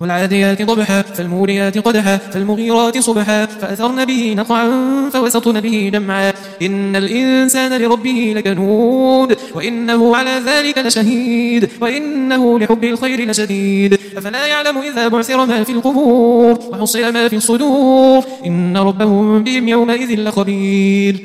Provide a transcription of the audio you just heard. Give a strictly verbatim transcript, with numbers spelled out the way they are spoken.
والعاديات ضبحا فالموريات قدحا فالمغيرات صبحا فأثرن به نقعا فوسطن به جمعا إن الإنسان لربه لكنود وإنه على ذلك لشهيد وإنه لحب الخير لشديد أفلا يعلم إذا بعثر ما في القبور وحصل ما في الصدور إن ربهم بهم يومئذ لخبير.